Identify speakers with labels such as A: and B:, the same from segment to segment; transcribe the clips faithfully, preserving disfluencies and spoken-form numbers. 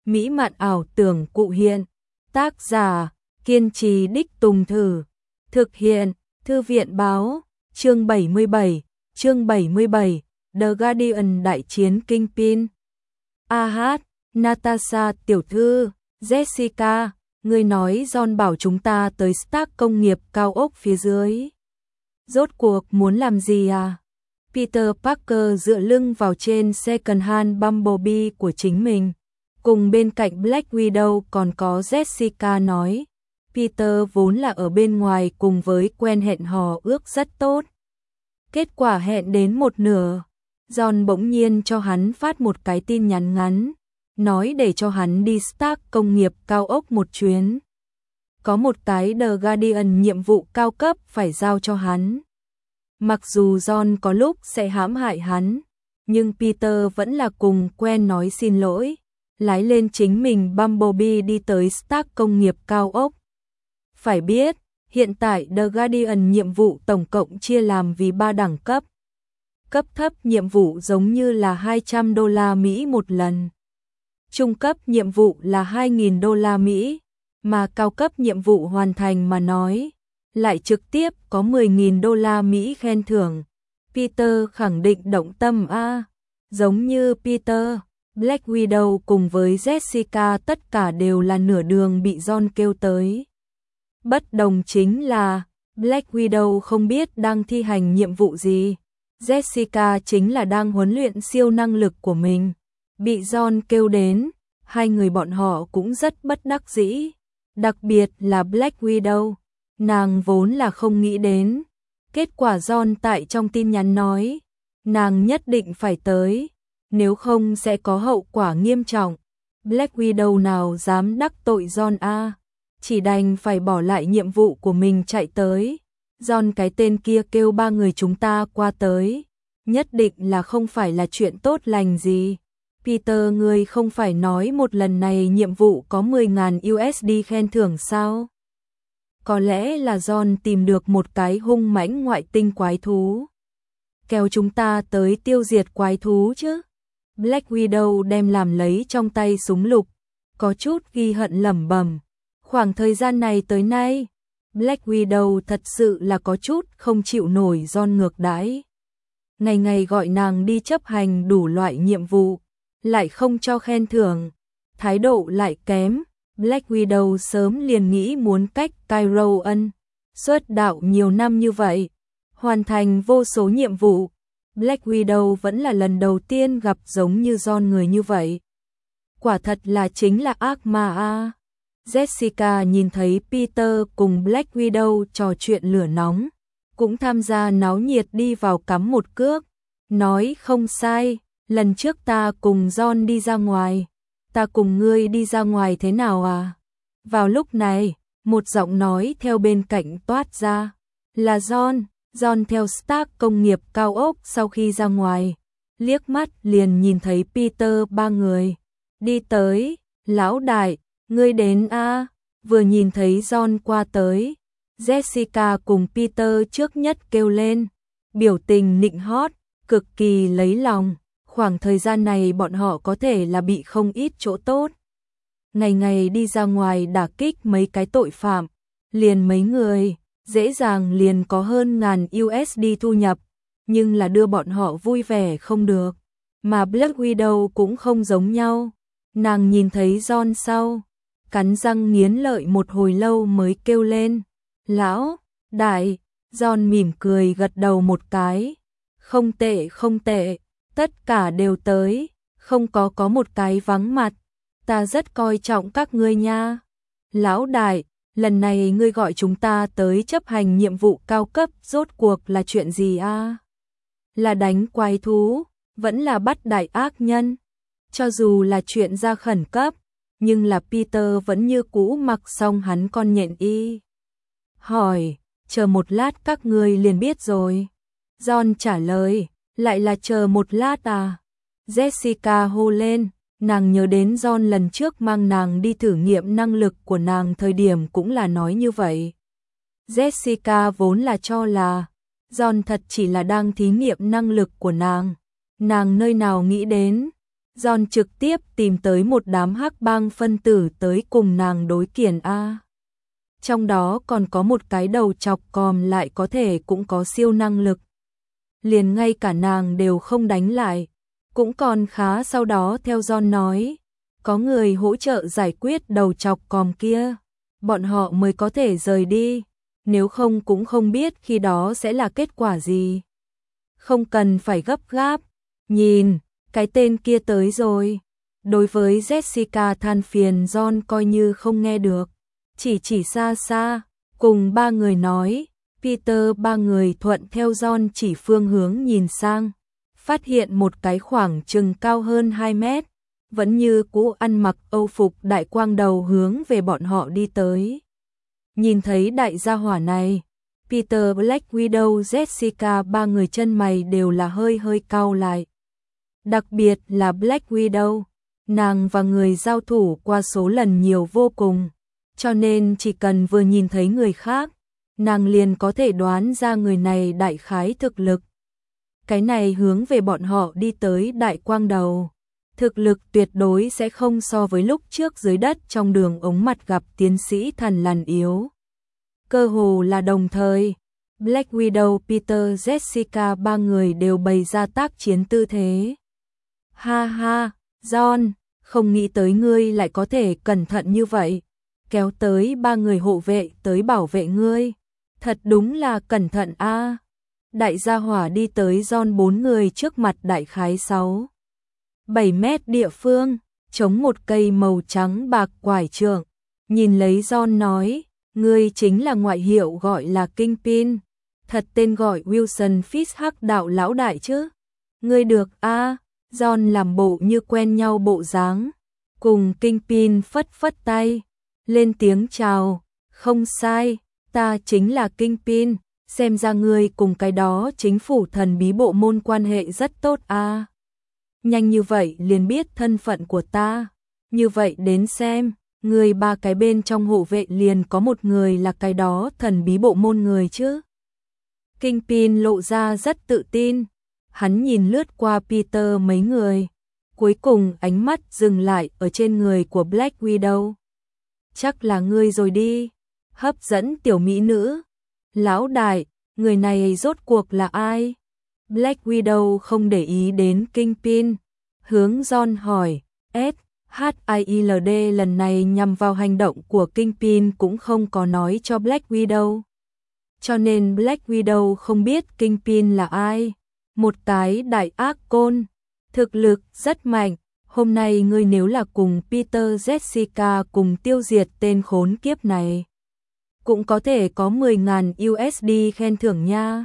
A: mỹ mạn ảo tưởng cụ hiện. Tác giả, kiên trì đích tùng thử. Thực hiện, Thư viện báo, chương bảy mươi bảy, chương bảy mươi bảy, The Guardian đại chiến Kingpin. A hát, Natasha tiểu thư, Jessica, ngươi nói John bảo chúng ta tới Stark công nghiệp cao ốc phía dưới. Rốt cuộc muốn làm gì à? Peter Parker dựa lưng vào trên second hand Bumblebee của chính mình. Cùng bên cạnh Black Widow còn có Jessica nói. Peter vốn là ở bên ngoài cùng với Gwen hẹn hò ước rất tốt. Kết quả hẹn đến một nửa, John bỗng nhiên cho hắn phát một cái tin nhắn ngắn, nói để cho hắn đi Stark công nghiệp cao ốc một chuyến. Có một cái The Guardian nhiệm vụ cao cấp phải giao cho hắn. Mặc dù John có lúc sẽ hãm hại hắn, nhưng Peter vẫn là cùng Gwen nói xin lỗi, lái lên chính mình Bumblebee đi tới Stark công nghiệp cao ốc. Phải biết, hiện tại The Guardian nhiệm vụ tổng cộng chia làm vì ba đẳng cấp. Cấp thấp nhiệm vụ giống như là hai trăm đô la Mỹ một lần. Trung cấp nhiệm vụ là hai nghìn đô la Mỹ, mà cao cấp nhiệm vụ hoàn thành mà nói, lại trực tiếp có mười nghìn đô la Mỹ khen thưởng. Peter khẳng định động tâm a, giống như Peter, Black Widow cùng với Jessica tất cả đều là nửa đường bị John kêu tới. Bất đồng chính là, Black Widow không biết đang thi hành nhiệm vụ gì, Jessica chính là đang huấn luyện siêu năng lực của mình. Bị John kêu đến, hai người bọn họ cũng rất bất đắc dĩ, đặc biệt là Black Widow, nàng vốn là không nghĩ đến. Kết quả John tại trong tin nhắn nói, nàng nhất định phải tới, nếu không sẽ có hậu quả nghiêm trọng. Black Widow nào dám đắc tội John a, chỉ đành phải bỏ lại nhiệm vụ của mình chạy tới. John cái tên kia kêu ba người chúng ta qua tới, nhất định là không phải là chuyện tốt lành gì. Peter, ngươi không phải nói một lần này nhiệm vụ có mười nghìn đô la khen thưởng sao? Có lẽ là John tìm được một cái hung mãnh ngoại tinh quái thú, kéo chúng ta tới tiêu diệt quái thú chứ. Black Widow đem làm lấy trong tay súng lục, có chút ghi hận lẩm bẩm. Khoảng thời gian này tới nay, Black Widow thật sự là có chút không chịu nổi John ngược đãi. Ngày ngày gọi nàng đi chấp hành đủ loại nhiệm vụ, lại không cho khen thưởng, thái độ lại kém. Black Widow sớm liền nghĩ muốn cách Kylo Ren xuất đạo nhiều năm như vậy, hoàn thành vô số nhiệm vụ. Black Widow vẫn là lần đầu tiên gặp giống như John người như vậy. Quả thật là chính là ác ma a. Jessica nhìn thấy Peter cùng Black Widow trò chuyện lửa nóng, cũng tham gia náo nhiệt đi vào cắm một cước, nói không sai, lần trước ta cùng John đi ra ngoài, ta cùng ngươi đi ra ngoài thế nào à? Vào lúc này, một giọng nói theo bên cạnh toát ra, là John. John theo Stark công nghiệp cao ốc sau khi ra ngoài, liếc mắt liền nhìn thấy Peter ba người đi tới. Lão đại, ngươi đến a? À? Vừa nhìn thấy John qua tới, Jessica cùng Peter trước nhất kêu lên, biểu tình nịnh hót, cực kỳ lấy lòng. Khoảng thời gian này bọn họ có thể là bị không ít chỗ tốt. Ngày ngày đi ra ngoài đả kích mấy cái tội phạm, liền mấy người, dễ dàng liền có hơn ngàn đô la thu nhập, nhưng là đưa bọn họ vui vẻ không được. Mà Black Widow cũng không giống nhau, nàng nhìn thấy John sau, cắn răng nghiến lợi một hồi lâu mới kêu lên, lão đại. John mỉm cười gật đầu một cái, không tệ không tệ, tất cả đều tới, không có có một cái vắng mặt, ta rất coi trọng các ngươi nha. Lão đại, lần này ngươi gọi chúng ta tới chấp hành nhiệm vụ cao cấp rốt cuộc là chuyện gì a? Là đánh quái thú, vẫn là bắt đại ác nhân? Cho dù là chuyện ra khẩn cấp, nhưng là Peter vẫn như cũ mặc xong hắn con nhện y. Hỏi, chờ một lát các ngươi liền biết rồi. John trả lời, lại là chờ một lát à? Jessica hô lên, nàng nhớ đến John lần trước mang nàng đi thử nghiệm năng lực của nàng thời điểm cũng là nói như vậy. Jessica vốn là cho là John thật chỉ là đang thí nghiệm năng lực của nàng. Nàng nơi nào nghĩ đến John trực tiếp tìm tới một đám hắc bang phân tử tới cùng nàng đối kiển a. Trong đó còn có một cái đầu chọc còm lại có thể cũng có siêu năng lực. Liền ngay cả nàng đều không đánh lại. Cũng còn khá, sau đó theo John nói, có người hỗ trợ giải quyết đầu chọc còm kia, bọn họ mới có thể rời đi, nếu không cũng không biết khi đó sẽ là kết quả gì. Không cần phải gấp gáp, nhìn, cái tên kia tới rồi. Đối với Jessica than phiền, John coi như không nghe được, chỉ chỉ xa xa, cùng ba người nói. Peter ba người thuận theo John chỉ phương hướng nhìn sang, phát hiện một cái khoảng chừng cao hơn hai mét, vẫn như cũ ăn mặc âu phục đại quang đầu hướng về bọn họ đi tới. Nhìn thấy đại gia hỏa này, Peter, Black Widow, Jessica ba người chân mày đều là hơi hơi cau lại. Đặc biệt là Black Widow, nàng và người giao thủ qua số lần nhiều vô cùng, cho nên chỉ cần vừa nhìn thấy người khác, nàng liền có thể đoán ra người này đại khái thực lực. Cái này hướng về bọn họ đi tới đại quang đầu, thực lực tuyệt đối sẽ không so với lúc trước dưới đất trong đường ống mặt gặp tiến sĩ thần lằn yếu. Cơ hồ là đồng thời, Black Widow, Peter, Jessica ba người đều bày ra tác chiến tư thế. Ha ha, John, không nghĩ tới ngươi lại có thể cẩn thận như vậy, kéo tới ba người hộ vệ tới bảo vệ ngươi. Thật đúng là cẩn thận a. Đại gia hỏa đi tới John bốn người trước mặt đại khái sáu, bảy mét địa phương, chống một cây màu trắng bạc quải trượng, nhìn lấy John nói, ngươi chính là ngoại hiệu gọi là Kingpin, thật tên gọi Wilson Fisk hắc đạo lão đại chứ. Ngươi được a. John làm bộ như quen nhau bộ dáng, cùng Kingpin phất phất tay, lên tiếng chào, không sai. Ta chính là Kingpin, xem ra ngươi cùng cái đó chính phủ thần bí bộ môn quan hệ rất tốt a. Nhanh như vậy liền biết thân phận của ta, như vậy đến xem, người ba cái bên trong hộ vệ liền có một người là cái đó thần bí bộ môn người chứ. Kingpin lộ ra rất tự tin, hắn nhìn lướt qua Peter mấy người, cuối cùng ánh mắt dừng lại ở trên người của Black Widow. Chắc là ngươi rồi đi. Hấp dẫn tiểu mỹ nữ. Lão đại, người này rốt cuộc là ai? Black Widow không để ý đến Kingpin, hướng John hỏi. S H I L D lần này nhằm vào hành động của Kingpin cũng không có nói cho Black Widow, cho nên Black Widow không biết Kingpin là ai. Một cái đại ác côn, thực lực rất mạnh. Hôm nay ngươi nếu là cùng Peter, Jessica cùng tiêu diệt tên khốn kiếp này, cũng có thể có mười nghìn U S D khen thưởng nha.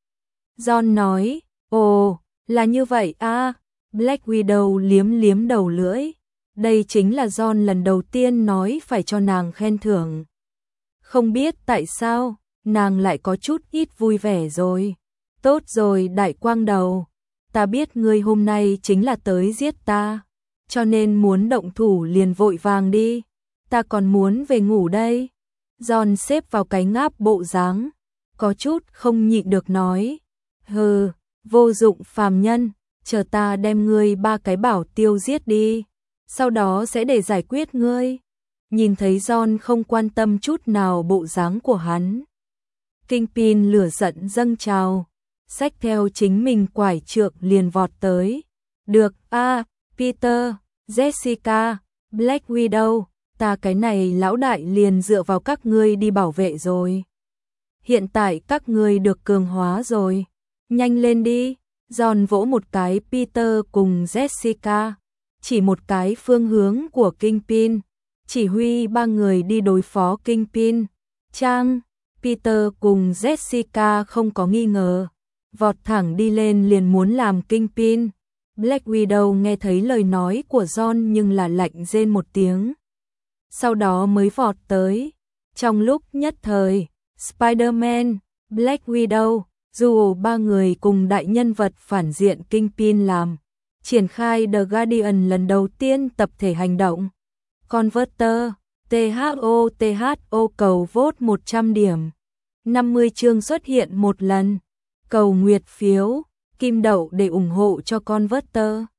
A: John nói, ồ, là như vậy à. Black Widow liếm liếm đầu lưỡi. Đây chính là John lần đầu tiên nói phải cho nàng khen thưởng. Không biết tại sao, nàng lại có chút ít vui vẻ rồi. Tốt rồi đại quang đầu, ta biết ngươi hôm nay chính là tới giết ta, cho nên muốn động thủ liền vội vàng đi, ta còn muốn về ngủ đây. John xếp vào cái ngáp bộ dáng, có chút không nhịn được nói, hừ, vô dụng phàm nhân, chờ ta đem ngươi ba cái bảo tiêu giết đi, sau đó sẽ để giải quyết ngươi. Nhìn thấy John không quan tâm chút nào bộ dáng của hắn, Kingpin lửa giận dâng trào, xách theo chính mình quải trượng liền vọt tới. Được a, à, Peter, Jessica, Black Widow, ta cái này lão đại liền dựa vào các ngươi đi bảo vệ rồi. Hiện tại các ngươi được cường hóa rồi, nhanh lên đi. John vỗ một cái Peter cùng Jessica, chỉ một cái phương hướng của Kingpin, chỉ huy ba người đi đối phó Kingpin. Trang, Peter cùng Jessica không có nghi ngờ, vọt thẳng đi lên liền muốn làm Kingpin. Black Widow nghe thấy lời nói của John nhưng là lạnh rên một tiếng, sau đó mới vọt tới. Trong lúc nhất thời, Spider-Man, Black Widow, dù ba người cùng đại nhân vật phản diện Kingpin làm, triển khai The Guardian lần đầu tiên tập thể hành động. Converter, tê hát o tê hát o cầu vote một trăm điểm. năm mươi chương xuất hiện một lần. Cầu nguyệt phiếu, kim đậu để ủng hộ cho Converter.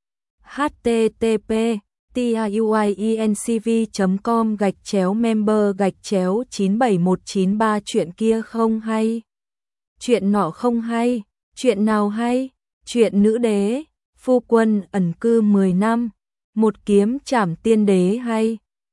A: http tiuiencv chấm com gạch chéo member gạch chéo chín bảy một chín ba. Chuyện kia không hay, chuyện nọ không hay, chuyện nào hay? Chuyện nữ đế, phu quân ẩn cư mười năm, một kiếm trảm tiên đế hay.